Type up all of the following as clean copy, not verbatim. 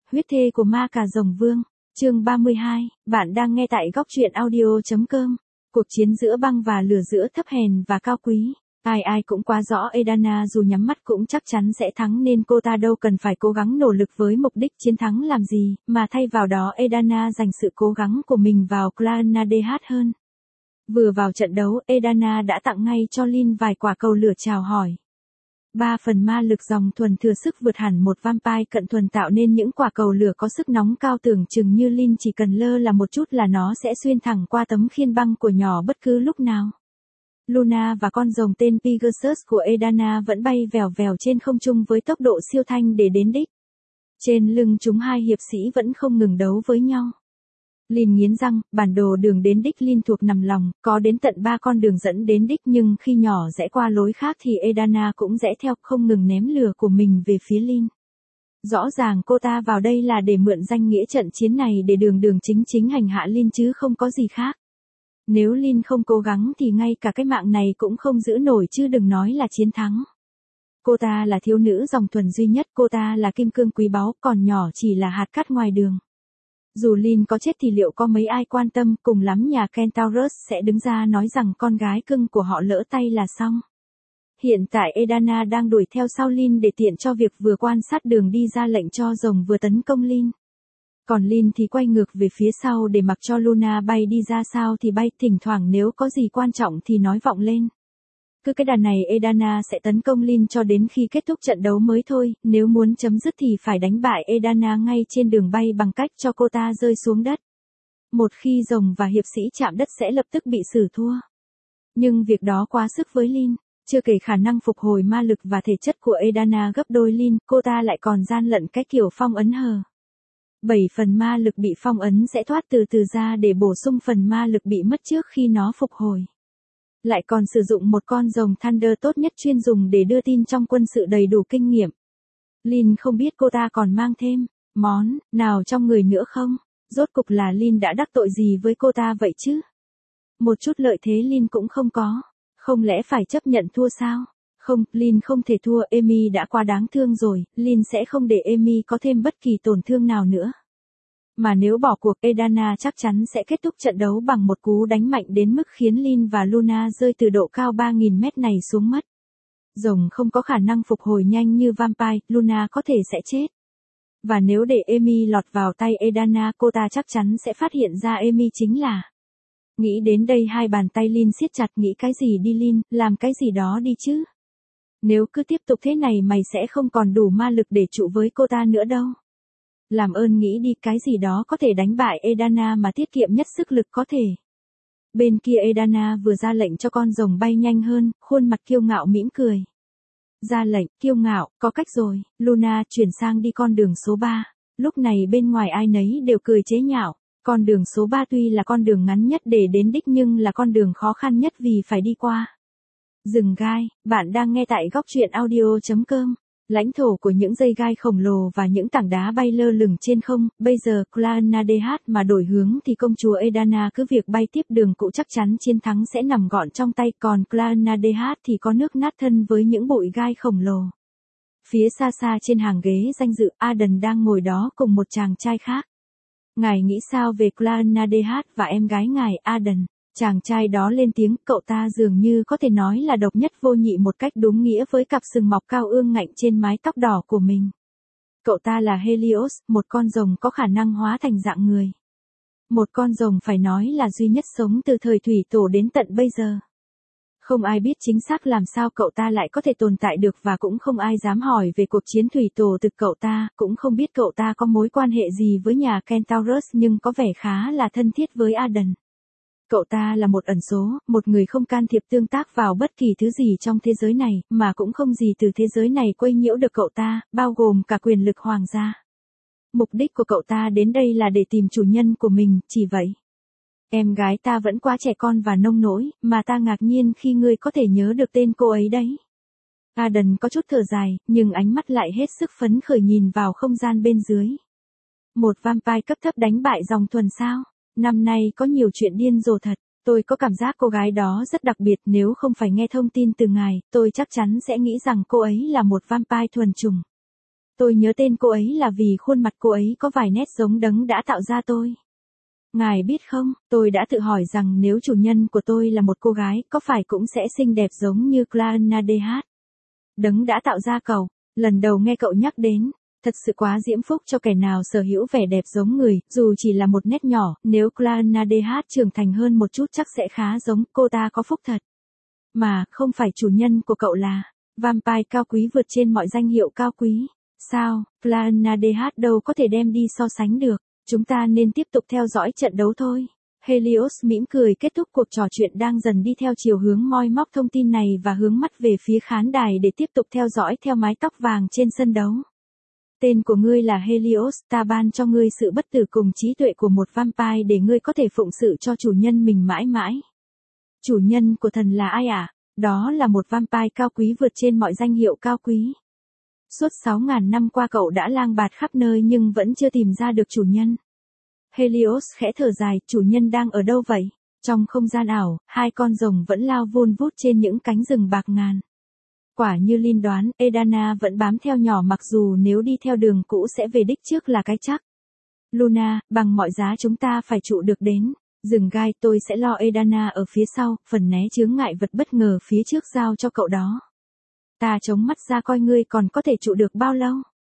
Huyết thê của ma cà rồng vương, chương 32, bạn đang nghe tại góc truyện audio.com. Cuộc chiến giữa băng và lửa, giữa thấp hèn và cao quý. Ai cũng quá rõ Edana dù nhắm mắt cũng chắc chắn sẽ thắng, nên cô ta đâu cần phải cố gắng nỗ lực với mục đích chiến thắng làm gì, mà thay vào đó Edana dành sự cố gắng của mình vào Clannadh hơn. Vừa vào trận đấu, Edana đã tặng ngay cho Lyn vài quả cầu lửa chào hỏi. 3 phần ma lực dòng thuần thừa sức vượt hẳn một vampire cận thuần tạo nên những quả cầu lửa có sức nóng cao, tưởng chừng như Lyn chỉ cần lơ là một chút là nó sẽ xuyên thẳng qua tấm khiên băng của nhỏ bất cứ lúc nào. Luna và con rồng tên Pegasus của Edana vẫn bay vèo vèo trên không trung với tốc độ siêu thanh để đến đích. Trên lưng chúng hai hiệp sĩ vẫn không ngừng đấu với nhau. Lyn nghiến răng, bản đồ đường đến đích Lyn thuộc nằm lòng, có đến tận 3 con đường dẫn đến đích, nhưng khi nhỏ rẽ qua lối khác thì Edana cũng rẽ theo, không ngừng ném lửa của mình về phía Lyn. Rõ ràng cô ta vào đây là để mượn danh nghĩa trận chiến này để đường chính hành hạ Lyn chứ không có gì khác. Nếu Lyn không cố gắng thì ngay cả cái mạng này cũng không giữ nổi, chứ đừng nói là chiến thắng. Cô ta là thiếu nữ dòng thuần duy nhất, cô ta là kim cương quý báu, còn nhỏ chỉ là hạt cát ngoài đường. Dù Lyn có chết thì liệu có mấy ai quan tâm, cùng lắm nhà Kentaurus sẽ đứng ra nói rằng con gái cưng của họ lỡ tay là xong. Hiện tại Edana đang đuổi theo sau Lyn để tiện cho việc vừa quan sát đường đi ra lệnh cho rồng vừa tấn công Lyn. Còn Lyn thì quay ngược về phía sau để mặc cho Luna bay đi ra sao thì bay, thỉnh thoảng nếu có gì quan trọng thì nói vọng lên. Cứ cái đà này Edana sẽ tấn công Lyn cho đến khi kết thúc trận đấu mới thôi, nếu muốn chấm dứt thì phải đánh bại Edana ngay trên đường bay bằng cách cho cô ta rơi xuống đất. Một khi rồng và hiệp sĩ chạm đất sẽ lập tức bị xử thua. Nhưng việc đó quá sức với Lyn, chưa kể khả năng phục hồi ma lực và thể chất của Edana gấp đôi Lyn, cô ta lại còn gian lận cái kiểu phong ấn hờ. 7 phần ma lực bị phong ấn sẽ thoát từ từ ra để bổ sung phần ma lực bị mất trước khi nó phục hồi. Lại còn sử dụng một con rồng Thunder tốt nhất chuyên dùng để đưa tin trong quân sự đầy đủ kinh nghiệm. Lyn không biết cô ta còn mang thêm món nào trong người nữa không? Rốt cục là Lyn đã đắc tội gì với cô ta vậy chứ? Một chút lợi thế Lyn cũng không có. Không lẽ phải chấp nhận thua sao? Không, Lyn không thể thua, Amy đã quá đáng thương rồi, Lyn sẽ không để Amy có thêm bất kỳ tổn thương nào nữa. Mà nếu bỏ cuộc, Edana chắc chắn sẽ kết thúc trận đấu bằng một cú đánh mạnh đến mức khiến Lyn và Luna rơi từ độ cao 3.000 mét này xuống mất. Rồng không có khả năng phục hồi nhanh như vampire, Luna có thể sẽ chết. Và nếu để Amy lọt vào tay Edana, cô ta chắc chắn sẽ phát hiện ra Amy chính là. Nghĩ đến đây hai bàn tay Lyn siết chặt, nghĩ cái gì đi Lyn, làm cái gì đó đi chứ. Nếu cứ tiếp tục thế này mày sẽ không còn đủ ma lực để trụ với cô ta nữa đâu. Làm ơn nghĩ đi, cái gì đó có thể đánh bại Edana mà tiết kiệm nhất sức lực có thể. Bên kia Edana vừa ra lệnh cho con rồng bay nhanh hơn, khuôn mặt kiêu ngạo mỉm cười. Ra lệnh, kiêu ngạo, có cách rồi, Luna chuyển sang đi con đường số 3. Lúc này bên ngoài ai nấy đều cười chế nhạo. Con đường số 3 tuy là con đường ngắn nhất để đến đích nhưng là con đường khó khăn nhất vì phải đi qua rừng gai. Bạn đang nghe tại góc truyện audio.com. Lãnh thổ của những dây gai khổng lồ và những tảng đá bay lơ lửng trên không, bây giờ Clannadh mà đổi hướng thì công chúa Edana cứ việc bay tiếp đường cũ chắc chắn chiến thắng sẽ nằm gọn trong tay, còn Clannadh thì có nước nát thân với những bụi gai khổng lồ. Phía xa xa trên hàng ghế danh dự, Arden đang ngồi đó cùng một chàng trai khác. Ngài nghĩ sao về Clannadh và em gái ngài, Arden? Chàng trai đó lên tiếng, cậu ta dường như có thể nói là độc nhất vô nhị một cách đúng nghĩa với cặp sừng mọc cao ương ngạnh trên mái tóc đỏ của mình. Cậu ta là Helios, một con rồng có khả năng hóa thành dạng người. Một con rồng phải nói là duy nhất sống từ thời thủy tổ đến tận bây giờ. Không ai biết chính xác làm sao cậu ta lại có thể tồn tại được và cũng không ai dám hỏi về cuộc chiến thủy tổ từ cậu ta, cũng không biết cậu ta có mối quan hệ gì với nhà Kentaurus nhưng có vẻ khá là thân thiết với Arden. Cậu ta là một ẩn số, một người không can thiệp tương tác vào bất kỳ thứ gì trong thế giới này, mà cũng không gì từ thế giới này quấy nhiễu được cậu ta, bao gồm cả quyền lực hoàng gia. Mục đích của cậu ta đến đây là để tìm chủ nhân của mình, chỉ vậy. Em gái ta vẫn quá trẻ con và nông nỗi, mà ta ngạc nhiên khi ngươi có thể nhớ được tên cô ấy đấy. Arden có chút thở dài, nhưng ánh mắt lại hết sức phấn khởi nhìn vào không gian bên dưới. Một vampire cấp thấp đánh bại dòng thuần sao? Năm nay có nhiều chuyện điên rồ thật, tôi có cảm giác cô gái đó rất đặc biệt, nếu không phải nghe thông tin từ ngài, tôi chắc chắn sẽ nghĩ rằng cô ấy là một vampire thuần chủng. Tôi nhớ tên cô ấy là vì khuôn mặt cô ấy có vài nét giống đấng đã tạo ra tôi. Ngài biết không, tôi đã tự hỏi rằng nếu chủ nhân của tôi là một cô gái, có phải cũng sẽ xinh đẹp giống như Clannadh. Đấng đã tạo ra cậu, lần đầu nghe cậu nhắc đến. Thật sự quá diễm phúc cho kẻ nào sở hữu vẻ đẹp giống người, dù chỉ là một nét nhỏ, nếu Clannadh trưởng thành hơn một chút chắc sẽ khá giống, cô ta có phúc thật. Mà, không phải chủ nhân của cậu là vampire cao quý vượt trên mọi danh hiệu cao quý. Sao, Clannadh đâu có thể đem đi so sánh được, chúng ta nên tiếp tục theo dõi trận đấu thôi. Helios mỉm cười kết thúc cuộc trò chuyện đang dần đi theo chiều hướng moi móc thông tin này và hướng mắt về phía khán đài để tiếp tục theo dõi theo mái tóc vàng trên sân đấu. Tên của ngươi là Helios, ta ban cho ngươi sự bất tử cùng trí tuệ của một vampire để ngươi có thể phụng sự cho chủ nhân mình mãi mãi. Chủ nhân của thần là ai ạ? Đó là một vampire cao quý vượt trên mọi danh hiệu cao quý. Suốt 6.000 năm qua cậu đã lang bạt khắp nơi nhưng vẫn chưa tìm ra được chủ nhân. Helios khẽ thở dài, chủ nhân đang ở đâu vậy? Trong không gian ảo, hai con rồng vẫn lao vun vút trên những cánh rừng bạc ngàn. Quả như Lynn đoán, Edana vẫn bám theo nhỏ mặc dù nếu đi theo đường cũ sẽ về đích trước là cái chắc. Luna, bằng mọi giá chúng ta phải trụ được đến. Rừng gai tôi sẽ lo Edana ở phía sau, phần né chướng ngại vật bất ngờ phía trước giao cho cậu đó. Ta chống mắt ra coi ngươi còn có thể trụ được bao lâu.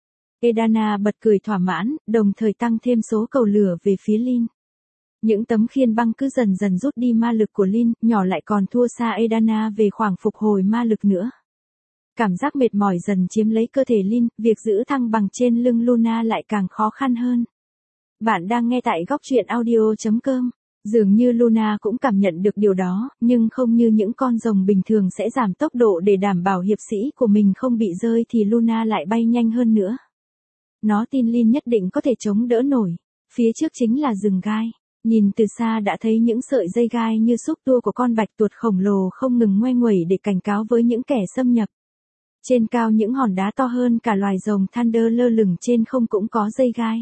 Edana bật cười thỏa mãn, đồng thời tăng thêm số cầu lửa về phía Lynn. Những tấm khiên băng cứ dần dần rút đi ma lực của Lynn, nhỏ lại còn thua xa Edana về khoảng phục hồi ma lực nữa. Cảm giác mệt mỏi dần chiếm lấy cơ thể Lynn, việc giữ thăng bằng trên lưng Luna lại càng khó khăn hơn. Bạn đang nghe tại góc truyện audio.com. Dường như Luna cũng cảm nhận được điều đó, nhưng không như những con rồng bình thường sẽ giảm tốc độ để đảm bảo hiệp sĩ của mình không bị rơi thì Luna lại bay nhanh hơn nữa. Nó tin Lynn nhất định có thể chống đỡ nổi. Phía trước chính là rừng gai. Nhìn từ xa đã thấy những sợi dây gai như xúc tua của con bạch tuộc khổng lồ không ngừng ngoe nguẩy để cảnh cáo với những kẻ xâm nhập. Trên cao những hòn đá to hơn cả loài rồng Thunder lơ lửng trên không cũng có dây gai.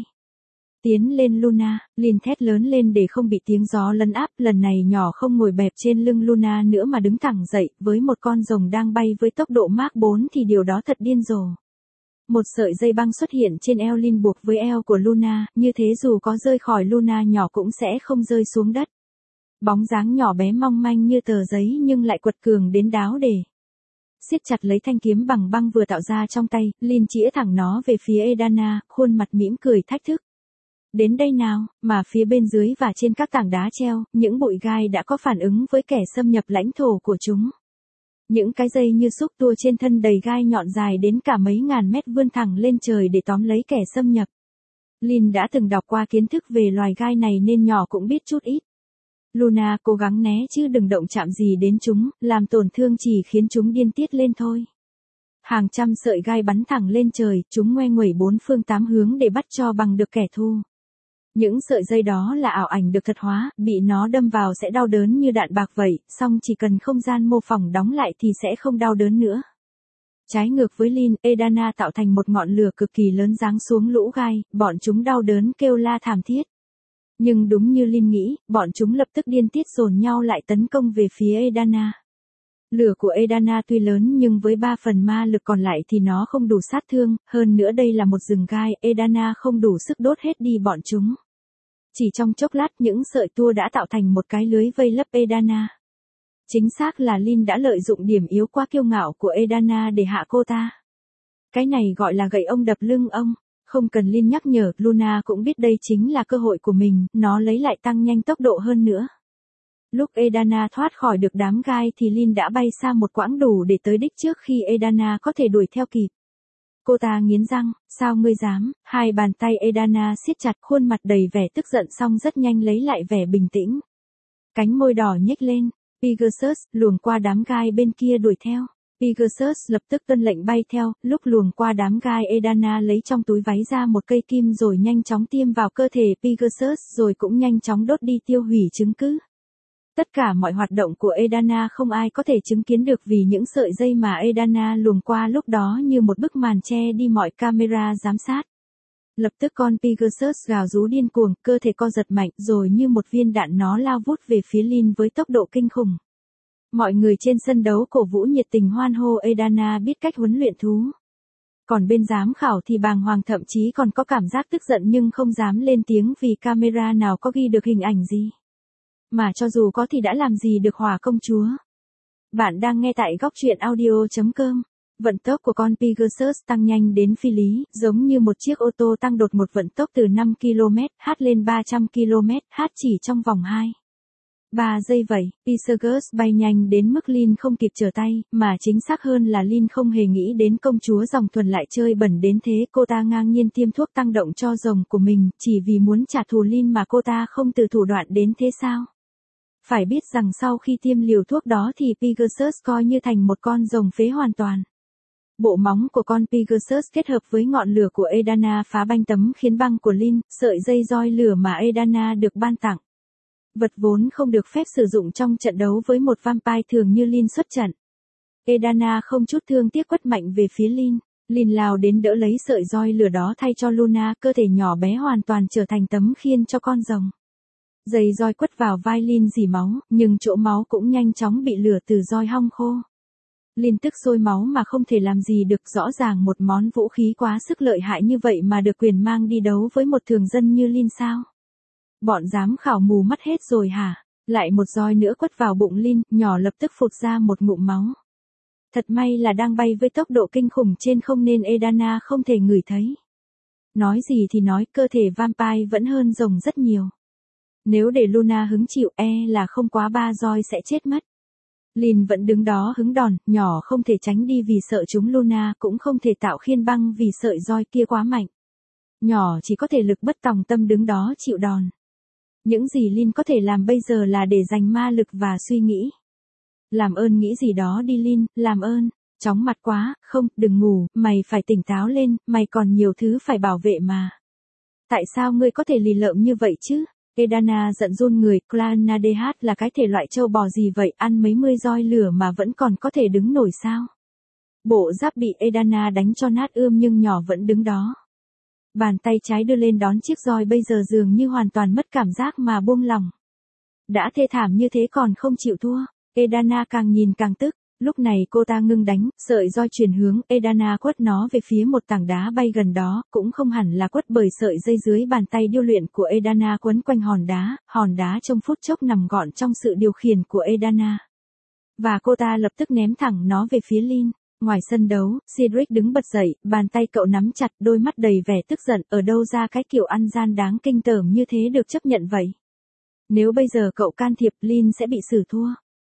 Tiến lên Luna, Lynn thét lớn lên để không bị tiếng gió lấn áp, lần này nhỏ không ngồi bẹp trên lưng Luna nữa mà đứng thẳng dậy, với một con rồng đang bay với tốc độ Mach 4 thì điều đó thật điên rồ. Một sợi dây băng xuất hiện trên eo Lynn buộc với eo của Luna, như thế dù có rơi khỏi Luna nhỏ cũng sẽ không rơi xuống đất. Bóng dáng nhỏ bé mong manh như tờ giấy nhưng lại quật cường đến đáo để. Siết chặt lấy thanh kiếm bằng băng vừa tạo ra trong tay, Lynn chĩa thẳng nó về phía Edana, khuôn mặt mỉm cười thách thức. Đến đây nào, mà phía bên dưới và trên các tảng đá treo, những bụi gai đã có phản ứng với kẻ xâm nhập lãnh thổ của chúng. Những cái dây như xúc tua trên thân đầy gai nhọn dài đến cả mấy ngàn mét vươn thẳng lên trời để tóm lấy kẻ xâm nhập. Lynn đã từng đọc qua kiến thức về loài gai này nên nhỏ cũng biết chút ít. Luna cố gắng né chứ đừng động chạm gì đến chúng, làm tổn thương chỉ khiến chúng điên tiết lên thôi. Hàng trăm sợi gai bắn thẳng lên trời, chúng ngoe nguẩy bốn phương tám hướng để bắt cho bằng được kẻ thù. Những sợi dây đó là ảo ảnh được thật hóa, bị nó đâm vào sẽ đau đớn như đạn bạc vậy, song chỉ cần không gian mô phỏng đóng lại thì sẽ không đau đớn nữa. Trái ngược với Lynn, Edana tạo thành một ngọn lửa cực kỳ lớn giáng xuống lũ gai, bọn chúng đau đớn kêu la thảm thiết. Nhưng đúng như Lynn nghĩ, bọn chúng lập tức điên tiết dồn nhau lại tấn công về phía Edana. Lửa của Edana tuy lớn nhưng với 3 phần ma lực còn lại thì nó không đủ sát thương, hơn nữa đây là một rừng gai, Edana không đủ sức đốt hết đi bọn chúng. Chỉ trong chốc lát những sợi tua đã tạo thành một cái lưới vây lấp Edana. Chính xác là Lynn đã lợi dụng điểm yếu quá kiêu ngạo của Edana để hạ cô ta. Cái này gọi là gậy ông đập lưng ông. Không cần Lynn nhắc nhở, Luna cũng biết đây chính là cơ hội của mình, nó lấy lại tăng nhanh tốc độ hơn nữa. Lúc Edana thoát khỏi được đám gai thì Lynn đã bay xa một quãng đủ để tới đích trước khi Edana có thể đuổi theo kịp. Cô ta nghiến răng, sao ngươi dám, hai bàn tay Edana siết chặt khuôn mặt đầy vẻ tức giận song rất nhanh lấy lại vẻ bình tĩnh. Cánh môi đỏ nhếch lên, Pegasus luồng qua đám gai bên kia đuổi theo. Pegasus lập tức tuân lệnh bay theo, lúc luồng qua đám gai Edana lấy trong túi váy ra một cây kim rồi nhanh chóng tiêm vào cơ thể Pegasus rồi cũng nhanh chóng đốt đi tiêu hủy chứng cứ. Tất cả mọi hoạt động của Edana không ai có thể chứng kiến được vì những sợi dây mà Edana luồng qua lúc đó như một bức màn che đi mọi camera giám sát. Lập tức con Pegasus gào rú điên cuồng, cơ thể co giật mạnh rồi như một viên đạn nó lao vút về phía Lynn với tốc độ kinh khủng. Mọi người trên sân đấu cổ vũ nhiệt tình hoan hô Edana biết cách huấn luyện thú. Còn bên giám khảo thì bàng hoàng, thậm chí còn có cảm giác tức giận nhưng không dám lên tiếng vì camera nào có ghi được hình ảnh gì. Mà cho dù có thì đã làm gì được hỏa công chúa. Bạn đang nghe tại góc truyện audio.com. Vận tốc của con Pegasus tăng nhanh đến phi lý, giống như một chiếc ô tô tăng đột một vận tốc từ 5 km/h lên 300 km/h chỉ trong vòng 3 giây vậy. Pegasus bay nhanh đến mức Lin không kịp trở tay, mà chính xác hơn là Lin không hề nghĩ đến công chúa dòng thuần lại chơi bẩn đến thế. Cô ta ngang nhiên tiêm thuốc tăng động cho rồng của mình, chỉ vì muốn trả thù Lin mà cô ta không từ thủ đoạn đến thế sao? Phải biết rằng sau khi tiêm liều thuốc đó thì Pegasus coi như thành một con rồng phế hoàn toàn. Bộ móng của con Pegasus kết hợp với ngọn lửa của Edana phá banh tấm khiến băng của Lin, sợi dây roi lửa mà Edana được ban tặng. Vật vốn không được phép sử dụng trong trận đấu với một vampire thường như Lin xuất trận. Edana không chút thương tiếc quất mạnh về phía Lin. Lin lao đến đỡ lấy sợi roi lửa đó thay cho Luna, cơ thể nhỏ bé hoàn toàn trở thành tấm khiên cho con rồng. Dây roi quất vào vai Lin rỉ máu, nhưng chỗ máu cũng nhanh chóng bị lửa từ roi hong khô. Lin tức sôi máu mà không thể làm gì được, rõ ràng một món vũ khí quá sức lợi hại như vậy mà được quyền mang đi đấu với một thường dân như Lin sao? Bọn giám khảo mù mắt hết rồi hả? Lại một roi nữa quất vào bụng Lin, nhỏ lập tức phụt ra một ngụm máu. Thật may là đang bay với tốc độ kinh khủng trên không nên Edana không thể ngửi thấy. Nói gì thì nói, cơ thể vampire vẫn hơn rồng rất nhiều. Nếu để Luna hứng chịu là không quá 3 roi sẽ chết mất. Lin vẫn đứng đó hứng đòn, nhỏ không thể tránh đi vì sợ chúng Luna, cũng không thể tạo khiên băng vì sợi roi kia quá mạnh. Nhỏ chỉ có thể lực bất tòng tâm đứng đó chịu đòn. Những gì Lin có thể làm bây giờ là để dành ma lực và suy nghĩ. Làm ơn nghĩ gì đó đi Lin, làm ơn. Chóng mặt quá, không, đừng ngủ, mày phải tỉnh táo lên, mày còn nhiều thứ phải bảo vệ mà. Tại sao ngươi có thể lì lợm như vậy chứ? Edana giận run người, Clannadh là cái thể loại trâu bò gì vậy, ăn mấy mươi roi lửa mà vẫn còn có thể đứng nổi sao? Bộ giáp bị Edana đánh cho nát ươm nhưng nhỏ vẫn đứng đó. Bàn tay trái đưa lên đón chiếc roi bây giờ dường như hoàn toàn mất cảm giác mà buông lỏng. Đã thê thảm như thế còn không chịu thua, Edana càng nhìn càng tức. Lúc này cô ta ngưng đánh, sợi roi chuyển hướng, Edana quất nó về phía một tảng đá bay gần đó, cũng không hẳn là quất bởi sợi dây dưới bàn tay điêu luyện của Edana quấn quanh hòn đá trong phút chốc nằm gọn trong sự điều khiển của Edana. Và cô ta lập tức ném thẳng nó về phía Lin. Ngoài sân đấu, Cedric đứng bật dậy, bàn tay cậu nắm chặt, đôi mắt đầy vẻ tức giận, ở đâu ra cái kiểu ăn gian đáng kinh tởm như thế được chấp nhận vậy? Nếu bây giờ cậu can thiệp, Lin sẽ bị xử thua.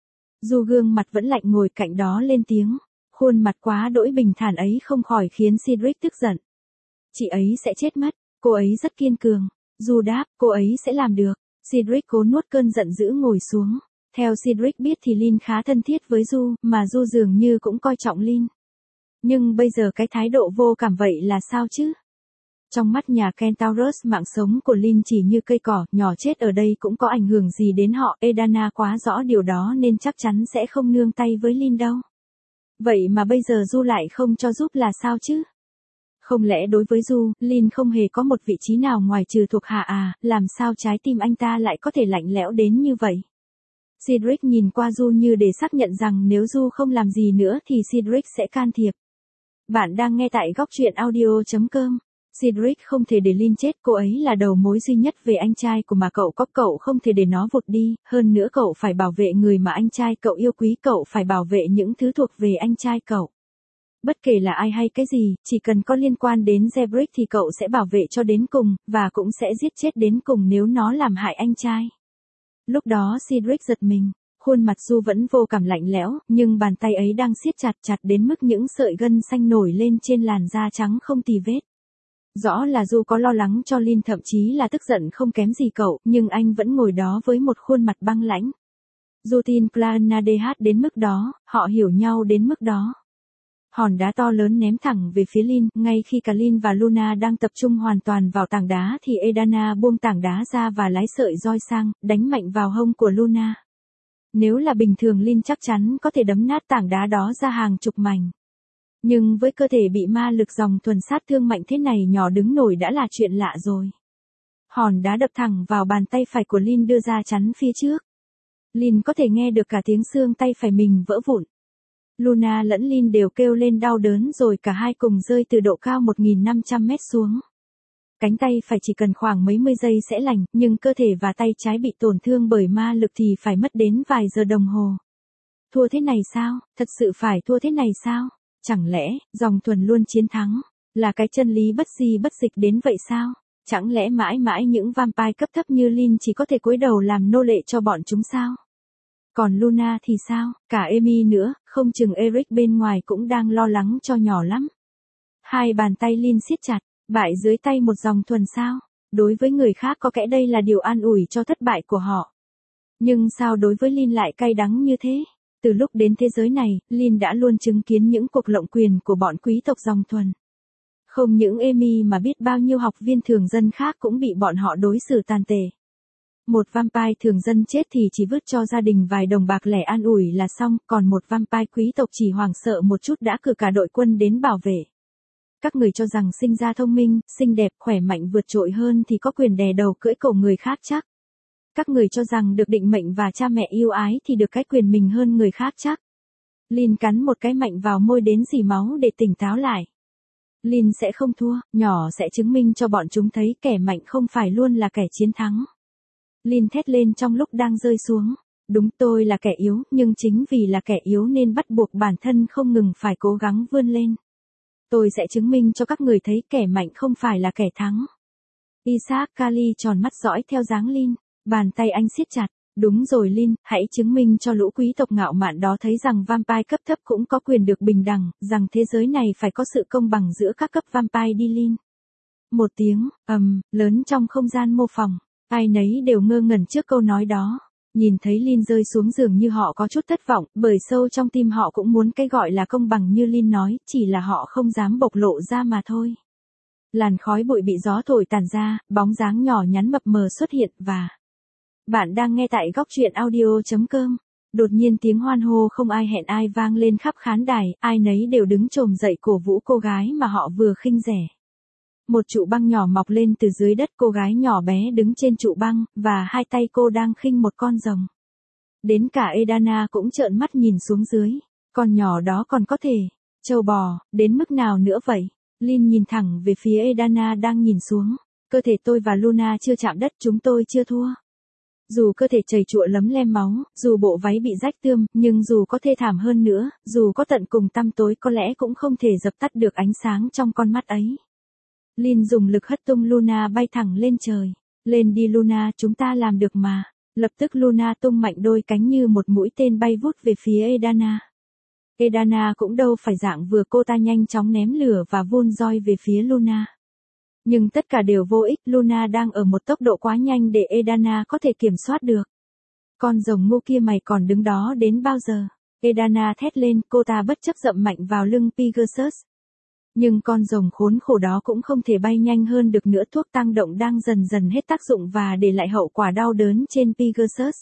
Dù gương mặt vẫn lạnh ngồi cạnh đó lên tiếng, khuôn mặt quá đỗi bình thản ấy không khỏi khiến Cedric tức giận. Chị ấy sẽ chết mất, cô ấy rất kiên cường. Du đáp, cô ấy sẽ làm được. Cedric cố nuốt cơn giận dữ ngồi xuống. Theo Cedric biết thì Lin khá thân thiết với Du, mà Du dường như cũng coi trọng Lin. Nhưng bây giờ cái thái độ vô cảm vậy là sao chứ? Trong mắt nhà Kentaurus, mạng sống của Lin chỉ như cây cỏ, nhỏ chết ở đây cũng có ảnh hưởng gì đến họ. Edana quá rõ điều đó nên chắc chắn sẽ không nương tay với Lin đâu. Vậy mà bây giờ Du lại không cho giúp là sao chứ? Không lẽ đối với Du, Lin không hề có một vị trí nào ngoài trừ thuộc hạ à, làm sao trái tim anh ta lại có thể lạnh lẽo đến như vậy? Cedric nhìn qua Du như để xác nhận rằng nếu Du không làm gì nữa thì Cedric sẽ can thiệp. Bạn đang nghe tại góc truyện audio.com. Cedric không thể để Lin chết, cô ấy là đầu mối duy nhất về anh trai của mà cậu không thể để nó vụt đi, hơn nữa cậu phải bảo vệ người mà anh trai cậu yêu quý, cậu phải bảo vệ những thứ thuộc về anh trai cậu. Bất kể là ai hay cái gì, chỉ cần có liên quan đến Cedric thì cậu sẽ bảo vệ cho đến cùng, và cũng sẽ giết chết đến cùng nếu nó làm hại anh trai. Lúc đó Cedric giật mình, khuôn mặt Du vẫn vô cảm lạnh lẽo, nhưng bàn tay ấy đang siết chặt đến mức những sợi gân xanh nổi lên trên làn da trắng không tì vết. Rõ là Du có lo lắng cho Lin, thậm chí là tức giận không kém gì cậu, nhưng anh vẫn ngồi đó với một khuôn mặt băng lãnh. Du tin Clannadh đến mức đó, họ hiểu nhau đến mức đó. Hòn đá to lớn ném thẳng về phía Lin, ngay khi cả Lin và Luna đang tập trung hoàn toàn vào tảng đá thì Edana buông tảng đá ra và lái sợi roi sang, đánh mạnh vào hông của Luna. Nếu là bình thường Lin chắc chắn có thể đấm nát tảng đá đó ra hàng chục mảnh. Nhưng với cơ thể bị ma lực dòng thuần sát thương mạnh thế này, nhỏ đứng nổi đã là chuyện lạ rồi. Hòn đá đập thẳng vào bàn tay phải của Lin đưa ra chắn phía trước. Lin có thể nghe được cả tiếng xương tay phải mình vỡ vụn. Luna lẫn Lin đều kêu lên đau đớn rồi cả hai cùng rơi từ độ cao 1.500 mét xuống. Cánh tay phải chỉ cần khoảng mấy mươi giây sẽ lành, nhưng cơ thể và tay trái bị tổn thương bởi ma lực thì phải mất đến vài giờ đồng hồ. Thua thế này sao? Thật sự phải thua thế này sao? Chẳng lẽ, dòng thuần luôn chiến thắng? Là cái chân lý bất di bất dịch đến vậy sao? Chẳng lẽ mãi mãi những vampire cấp thấp như Lin chỉ có thể cúi đầu làm nô lệ cho bọn chúng sao? Còn Luna thì sao? Cả Amy nữa, không chừng Eric bên ngoài cũng đang lo lắng cho nhỏ lắm. Hai bàn tay Lin siết chặt, bại dưới tay một dòng thuần sao? Đối với người khác có kẽ đây là điều an ủi cho thất bại của họ. Nhưng sao đối với Lin lại cay đắng như thế? Từ lúc đến thế giới này, Lin đã luôn chứng kiến những cuộc lộng quyền của bọn quý tộc dòng thuần. Không những Amy mà biết bao nhiêu học viên thường dân khác cũng bị bọn họ đối xử tàn tệ. Một vampire thường dân chết thì chỉ vứt cho gia đình vài đồng bạc lẻ an ủi là xong, còn một vampire quý tộc chỉ hoảng sợ một chút đã cử cả đội quân đến bảo vệ. Các người cho rằng sinh ra thông minh, xinh đẹp, khỏe mạnh vượt trội hơn thì có quyền đè đầu cưỡi cổ người khác chắc. Các người cho rằng được định mệnh và cha mẹ yêu ái thì được cái quyền mình hơn người khác chắc. Lin cắn một cái mạnh vào môi đến rỉ máu để tỉnh táo lại. Lin sẽ không thua, nhỏ sẽ chứng minh cho bọn chúng thấy kẻ mạnh không phải luôn là kẻ chiến thắng. Lin thét lên trong lúc đang rơi xuống. Đúng, tôi là kẻ yếu, nhưng chính vì là kẻ yếu nên bắt buộc bản thân không ngừng phải cố gắng vươn lên. Tôi sẽ chứng minh cho các người thấy kẻ mạnh không phải là kẻ thắng. Isaac Kali tròn mắt dõi theo dáng Lin, bàn tay anh siết chặt. Đúng rồi Lin, hãy chứng minh cho lũ quý tộc ngạo mạn đó thấy rằng vampire cấp thấp cũng có quyền được bình đẳng, rằng thế giới này phải có sự công bằng giữa các cấp vampire đi Lin. Một tiếng, lớn trong không gian mô phỏng, ai nấy đều ngơ ngẩn trước câu nói đó. Nhìn thấy Lin rơi xuống giường như họ có chút thất vọng, bởi sâu trong tim họ cũng muốn cái gọi là công bằng như Lin nói, chỉ là họ không dám bộc lộ ra mà thôi. Làn khói bụi bị gió thổi tàn ra, bóng dáng nhỏ nhắn mập mờ xuất hiện và... Bạn đang nghe tại góc truyện audio.com. Đột nhiên tiếng hoan hô không ai hẹn ai vang lên khắp khán đài, ai nấy đều đứng chồm dậy cổ vũ cô gái mà họ vừa khinh rẻ. Một trụ băng nhỏ mọc lên từ dưới đất, cô gái nhỏ bé đứng trên trụ băng, và hai tay cô đang khinh một con rồng. Đến cả Edana cũng trợn mắt nhìn xuống dưới. Con nhỏ đó còn có thể trâu bò, đến mức nào nữa vậy? Lin nhìn thẳng về phía Edana đang nhìn xuống. Cơ thể tôi và Luna chưa chạm đất, chúng tôi chưa thua. Dù cơ thể chảy chụa lấm lem máu, dù bộ váy bị rách tươm, nhưng dù có thê thảm hơn nữa, dù có tận cùng tăm tối có lẽ cũng không thể dập tắt được ánh sáng trong con mắt ấy. Lin dùng lực hất tung Luna bay thẳng lên trời. Lên đi Luna, chúng ta làm được mà. Lập tức Luna tung mạnh đôi cánh như một mũi tên bay vút về phía Edana. Edana cũng đâu phải dạng vừa, cô ta nhanh chóng ném lửa và vun roi về phía Luna. Nhưng tất cả đều vô ích, Luna đang ở một tốc độ quá nhanh để Edana có thể kiểm soát được. Con rồng ngu kia, mày còn đứng đó đến bao giờ? Edana thét lên, cô ta bất chấp dậm mạnh vào lưng Pegasus. Nhưng con rồng khốn khổ đó cũng không thể bay nhanh hơn được nữa, thuốc tăng động đang dần dần hết tác dụng và để lại hậu quả đau đớn trên Pegasus.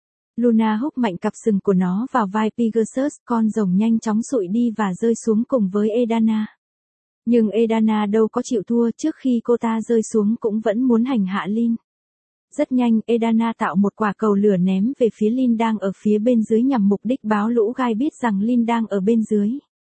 Luna húc mạnh cặp sừng của nó vào vai Pegasus, con rồng nhanh chóng sụi đi và rơi xuống cùng với Edana. Nhưng Edana đâu có chịu thua, trước khi cô ta rơi xuống cũng vẫn muốn hành hạ Lin. Rất nhanh, Edana tạo một quả cầu lửa ném về phía Lin đang ở phía bên dưới nhằm mục đích báo lũ gai biết rằng Lin đang ở bên dưới.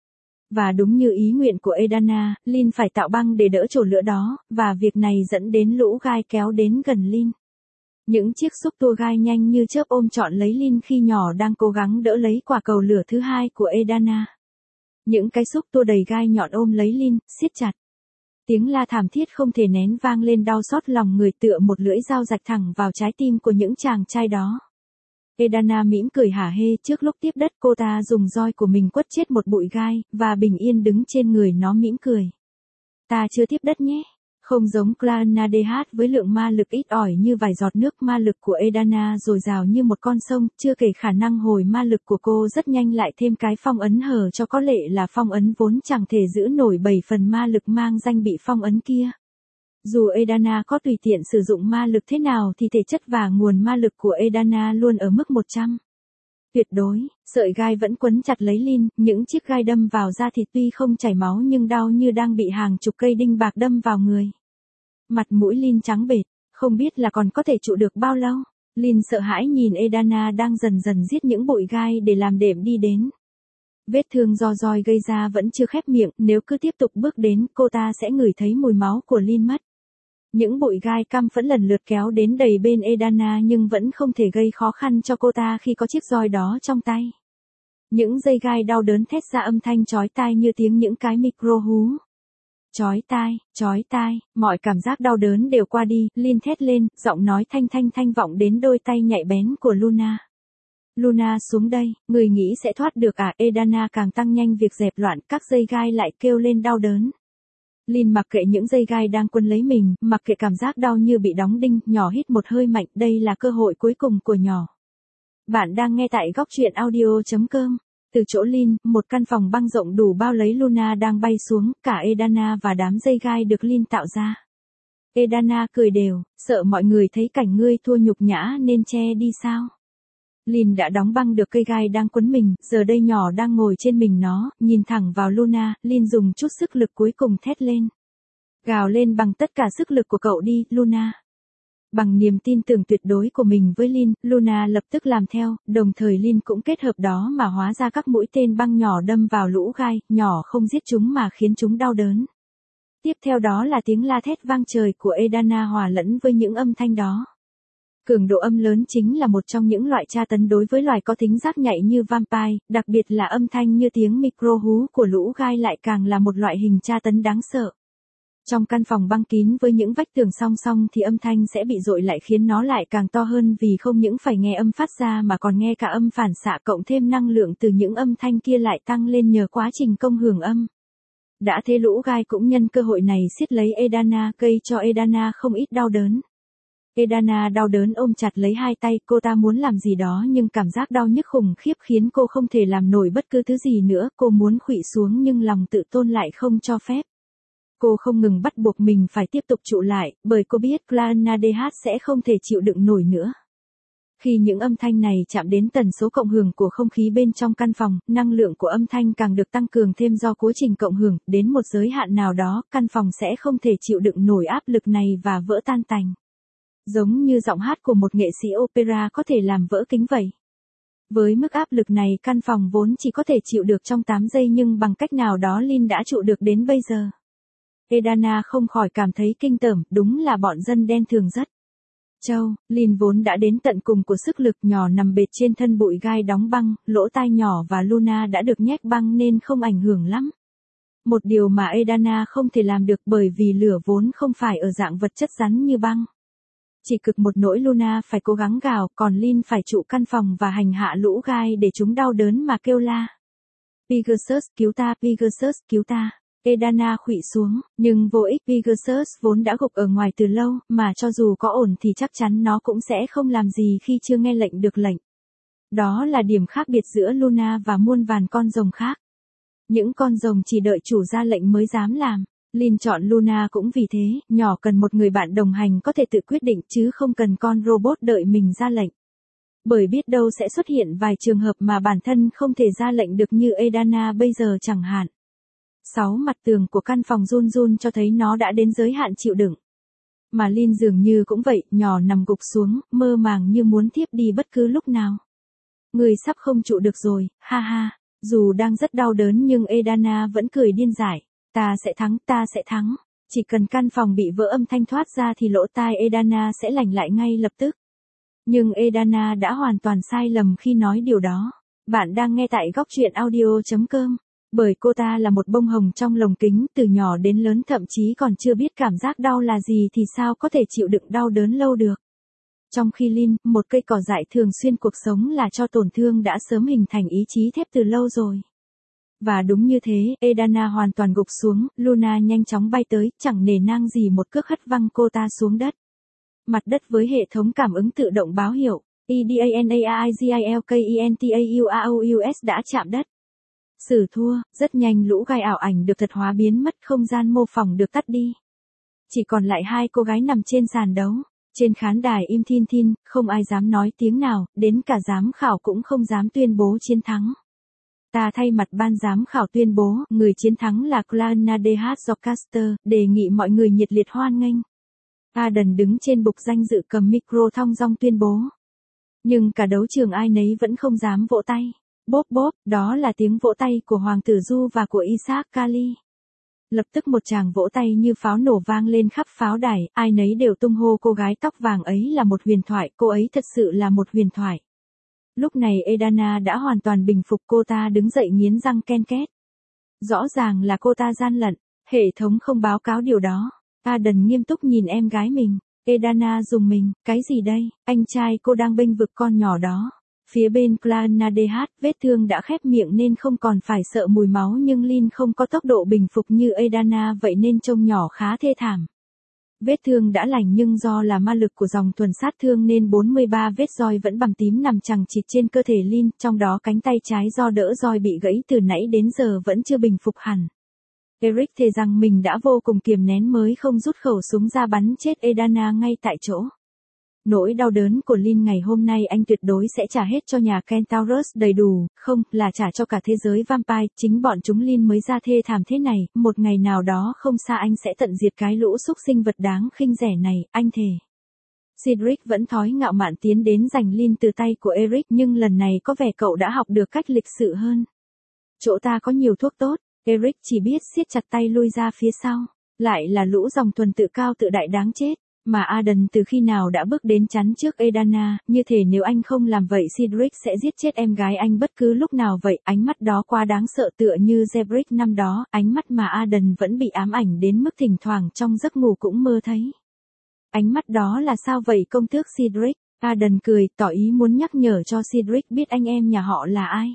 Và đúng như ý nguyện của Edana, Lin phải tạo băng để đỡ chổ lửa đó, và việc này dẫn đến lũ gai kéo đến gần Lin. Những chiếc xúc tua gai nhanh như chớp ôm trọn lấy Lin khi nhỏ đang cố gắng đỡ lấy quả cầu lửa thứ hai của Edana. Những cái xúc tua đầy gai nhọn ôm lấy Lin, siết chặt. Tiếng la thảm thiết không thể nén vang lên đau xót lòng người, tựa một lưỡi dao rạch thẳng vào trái tim của những chàng trai đó. Edana mỉm cười hả hê, trước lúc tiếp đất cô ta dùng roi của mình quất chết một bụi gai, và bình yên đứng trên người nó mỉm cười. Ta chưa tiếp đất nhé. Không giống Clannadh với lượng ma lực ít ỏi như vài giọt nước, ma lực của Edana dồi dào như một con sông, chưa kể khả năng hồi ma lực của cô rất nhanh lại thêm cái phong ấn hở cho có lệ là phong ấn vốn chẳng thể giữ nổi 7 phần ma lực mang danh bị phong ấn kia. Dù Edana có tùy tiện sử dụng ma lực thế nào thì thể chất và nguồn ma lực của Edana luôn ở mức 100. Tuyệt đối, sợi gai vẫn quấn chặt lấy Lin, những chiếc gai đâm vào da thịt tuy không chảy máu nhưng đau như đang bị hàng chục cây đinh bạc đâm vào người. Mặt mũi Lin trắng bệch, không biết là còn có thể trụ được bao lâu. Lin sợ hãi nhìn Edana đang dần dần giết những bụi gai để làm đệm đi đến. Vết thương do roi gây ra vẫn chưa khép miệng, nếu cứ tiếp tục bước đến, cô ta sẽ ngửi thấy mùi máu của Lynn mất. Những bụi gai căm phẫn lần lượt kéo đến đầy bên Edana nhưng vẫn không thể gây khó khăn cho cô ta khi có chiếc roi đó trong tay. Những dây gai đau đớn thét ra âm thanh chói tai như tiếng những cái micro hú. Chói tai, mọi cảm giác đau đớn đều qua đi, Lynn thét lên, giọng nói thanh vọng đến đôi tay nhạy bén của Luna. Luna xuống đây, người nghĩ sẽ thoát được à? Edana càng tăng nhanh việc dẹp loạn, các dây gai lại kêu lên đau đớn. Lynn mặc kệ những dây gai đang quấn lấy mình, mặc kệ cảm giác đau như bị đóng đinh, nhỏ hít một hơi mạnh, đây là cơ hội cuối cùng của nhỏ. Bạn đang nghe tại góc truyện audio.com. Từ chỗ Lynn, một căn phòng băng rộng đủ bao lấy Luna đang bay xuống, cả Edana và đám dây gai được Lynn tạo ra. Edana cười đều, sợ mọi người thấy cảnh ngươi thua nhục nhã nên che đi sao? Lynn đã đóng băng được cây gai đang quấn mình, giờ đây nhỏ đang ngồi trên mình nó, nhìn thẳng vào Luna, Lynn dùng chút sức lực cuối cùng thét lên. Gào lên bằng tất cả sức lực của cậu đi, Luna. Bằng niềm tin tưởng tuyệt đối của mình với Lynn, Luna lập tức làm theo, đồng thời Lynn cũng kết hợp đó mà hóa ra các mũi tên băng nhỏ đâm vào lũ gai, nhỏ không giết chúng mà khiến chúng đau đớn. Tiếp theo đó là tiếng la thét vang trời của Edana hòa lẫn với những âm thanh đó. Cường độ âm lớn chính là một trong những loại tra tấn đối với loài có thính giác nhạy như vampire, đặc biệt là âm thanh như tiếng micro hú của lũ gai lại càng là một loại hình tra tấn đáng sợ. Trong căn phòng băng kín với những vách tường song song thì âm thanh sẽ bị dội lại khiến nó lại càng to hơn vì không những phải nghe âm phát ra mà còn nghe cả âm phản xạ cộng thêm năng lượng từ những âm thanh kia lại tăng lên nhờ quá trình công hưởng âm. Đã thế lũ gai cũng nhân cơ hội này siết lấy Edana gây cho Edana không ít đau đớn. Edana đau đớn ôm chặt lấy hai tay, cô ta muốn làm gì đó nhưng cảm giác đau nhức khủng khiếp khiến cô không thể làm nổi bất cứ thứ gì nữa, cô muốn khuỵu xuống nhưng lòng tự tôn lại không cho phép. Cô không ngừng bắt buộc mình phải tiếp tục trụ lại, bởi cô biết Clara DH sẽ không thể chịu đựng nổi nữa. Khi những âm thanh này chạm đến tần số cộng hưởng của không khí bên trong căn phòng, năng lượng của âm thanh càng được tăng cường thêm do quá trình cộng hưởng, đến một giới hạn nào đó, căn phòng sẽ không thể chịu đựng nổi áp lực này và vỡ tan tành. Giống như giọng hát của một nghệ sĩ opera có thể làm vỡ kính vậy. Với mức áp lực này căn phòng vốn chỉ có thể chịu được trong 8 giây nhưng bằng cách nào đó Lynn đã trụ được đến bây giờ. Edana không khỏi cảm thấy kinh tởm, đúng là bọn dân đen thường rất trâu. Lynn vốn đã đến tận cùng của sức lực, nhỏ nằm bệt trên thân bụi gai đóng băng, lỗ tai nhỏ và Luna đã được nhét băng nên không ảnh hưởng lắm. Một điều mà Edana không thể làm được bởi vì lửa vốn không phải ở dạng vật chất rắn như băng. Chỉ cực một nỗi Luna phải cố gắng gào, còn Lynn phải trụ căn phòng và hành hạ lũ gai để chúng đau đớn mà kêu la. Pegasus, cứu ta, Pegasus, cứu ta. Edana khuỵu xuống, nhưng vô ích, Pegasus vốn đã gục ở ngoài từ lâu, mà cho dù có ổn thì chắc chắn nó cũng sẽ không làm gì khi chưa nghe lệnh được lệnh. Đó là điểm khác biệt giữa Luna và muôn vàn con rồng khác. Những con rồng chỉ đợi chủ ra lệnh mới dám làm. Lynn chọn Luna cũng vì thế, nhỏ cần một người bạn đồng hành có thể tự quyết định chứ không cần con robot đợi mình ra lệnh. Bởi biết đâu sẽ xuất hiện vài trường hợp mà bản thân không thể ra lệnh được như Edana bây giờ chẳng hạn. 6 mặt tường của căn phòng run run cho thấy nó đã đến giới hạn chịu đựng. Mà Lynn dường như cũng vậy, nhỏ nằm gục xuống, mơ màng như muốn thiếp đi bất cứ lúc nào. Người sắp không trụ được rồi, ha ha. Dù đang rất đau đớn nhưng Edana vẫn cười điên dại. Ta sẽ thắng. Chỉ cần căn phòng bị vỡ âm thanh thoát ra thì lỗ tai Edana sẽ lành lại ngay lập tức. Nhưng Edana đã hoàn toàn sai lầm khi nói điều đó. Bạn đang nghe tại góc truyện audio.com. Bởi cô ta là một bông hồng trong lồng kính, từ nhỏ đến lớn thậm chí còn chưa biết cảm giác đau là gì thì sao có thể chịu đựng đau đớn lâu được. Trong khi Lynn, một cây cỏ dại thường xuyên cuộc sống là cho tổn thương đã sớm hình thành ý chí thép từ lâu rồi. Và đúng như thế, Edana hoàn toàn gục xuống, Luna nhanh chóng bay tới, chẳng nề nang gì một cước hất văng cô ta xuống đất. Mặt đất với hệ thống cảm ứng tự động báo hiệu, EDANAIGILKENTAUAOUS đã chạm đất. Sử thua, rất nhanh lũ gai ảo ảnh được thật hóa biến mất, không gian mô phỏng được tắt đi. Chỉ còn lại hai cô gái nằm trên sàn đấu. Trên khán đài im thin thin, không ai dám nói tiếng nào, đến cả giám khảo cũng không dám tuyên bố chiến thắng. Ta thay mặt ban giám khảo tuyên bố, người chiến thắng là Clara DH Jocaster, đề nghị mọi người nhiệt liệt hoan nghênh. Adam đứng trên bục danh dự cầm micro thong dong tuyên bố. Nhưng cả đấu trường ai nấy vẫn không dám vỗ tay. Bốp bốp, đó là tiếng vỗ tay của Hoàng tử Du và của Isaac Kali. Lập tức một tràng vỗ tay như pháo nổ vang lên khắp pháo đài, ai nấy đều tung hô cô gái tóc vàng ấy là một huyền thoại, cô ấy thật sự là một huyền thoại. Lúc này Edana đã hoàn toàn bình phục, cô ta đứng dậy nghiến răng ken két. Rõ ràng là cô ta gian lận, hệ thống không báo cáo điều đó. Aden nghiêm túc nhìn em gái mình. Edana rùng mình, cái gì đây, anh trai cô đang bênh vực con nhỏ đó. Phía bên Clannadh, vết thương đã khép miệng nên không còn phải sợ mùi máu, nhưng Lin không có tốc độ bình phục như Edana vậy nên trông nhỏ khá thê thảm. Vết thương đã lành nhưng do là ma lực của dòng thuần sát thương nên 43 vết roi vẫn bầm tím nằm chằng chịt trên cơ thể Lin, trong đó cánh tay trái do đỡ roi bị gãy từ nãy đến giờ vẫn chưa bình phục hẳn. Eric thề rằng mình đã vô cùng kiềm nén mới không rút khẩu súng ra bắn chết Edana ngay tại chỗ. Nỗi đau đớn của Lin ngày hôm nay anh tuyệt đối sẽ trả hết cho nhà Kentaurus đầy đủ, không, là trả cho cả thế giới vampire, chính bọn chúng Lin mới ra thê thảm thế này, một ngày nào đó không xa anh sẽ tận diệt cái lũ xúc sinh vật đáng khinh rẻ này, anh thề. Cedric vẫn thói ngạo mạn tiến đến giành Lin từ tay của Eric, nhưng lần này có vẻ cậu đã học được cách lịch sự hơn. Chỗ ta có nhiều thuốc tốt, Eric chỉ biết siết chặt tay lui ra phía sau, lại là lũ dòng thuần tự cao tự đại đáng chết. Mà Aden từ khi nào đã bước đến chắn trước Edana, như thể nếu anh không làm vậy Cedric sẽ giết chết em gái anh bất cứ lúc nào vậy, ánh mắt đó quá đáng sợ tựa như Zebrick năm đó, ánh mắt mà Aden vẫn bị ám ảnh đến mức thỉnh thoảng trong giấc ngủ cũng mơ thấy. Ánh mắt đó là sao vậy công tước Cedric? Aden cười, tỏ ý muốn nhắc nhở cho Cedric biết anh em nhà họ là ai.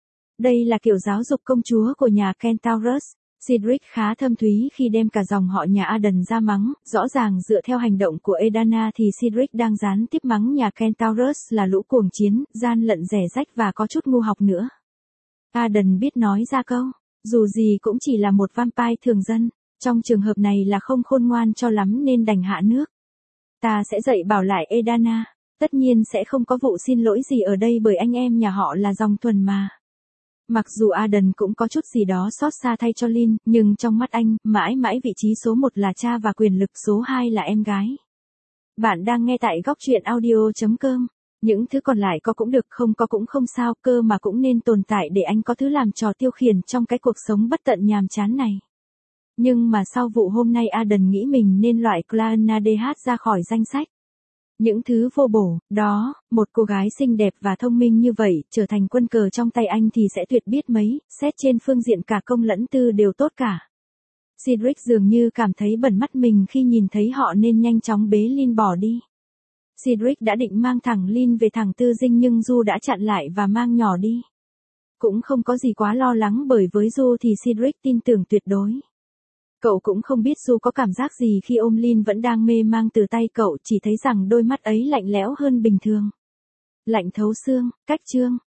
Đây là kiểu giáo dục công chúa của nhà Kentaurus. Cedric khá thâm thúy khi đem cả dòng họ nhà Aden ra mắng, rõ ràng dựa theo hành động của Edana thì Cedric đang gián tiếp mắng nhà Kentaurus là lũ cuồng chiến, gian lận rẻ rách và có chút ngu học nữa. Aden biết nói ra câu, dù gì cũng chỉ là một vampire thường dân, trong trường hợp này là không khôn ngoan cho lắm nên đành hạ nước. Ta sẽ dạy bảo lại Edana, tất nhiên sẽ không có vụ xin lỗi gì ở đây bởi anh em nhà họ là dòng thuần mà. Mặc dù Aden cũng có chút gì đó xót xa thay cho Lin, nhưng trong mắt anh, mãi mãi vị trí số 1 là cha và quyền lực số 2 là em gái. Bạn đang nghe tại góc truyện audio.com. Những thứ còn lại có cũng được, không có cũng không sao, cơ mà cũng nên tồn tại để anh có thứ làm trò tiêu khiển trong cái cuộc sống bất tận nhàm chán này. Nhưng mà sau vụ hôm nay Aden nghĩ mình nên loại Clannadh ra khỏi danh sách. Những thứ vô bổ, đó, một cô gái xinh đẹp và thông minh như vậy, trở thành quân cờ trong tay anh thì sẽ tuyệt biết mấy, xét trên phương diện cả công lẫn tư đều tốt cả. Cedric dường như cảm thấy bẩn mắt mình khi nhìn thấy họ nên nhanh chóng bế Lin bỏ đi. Cedric đã định mang thẳng Lin về thẳng tư dinh nhưng Du đã chặn lại và mang nhỏ đi. Cũng không có gì quá lo lắng bởi với Du thì Cedric tin tưởng tuyệt đối. Cậu cũng không biết Du có cảm giác gì khi ôm Lin vẫn đang mê mang từ tay cậu, chỉ thấy rằng đôi mắt ấy lạnh lẽo hơn bình thường. Lạnh thấu xương, cách chương.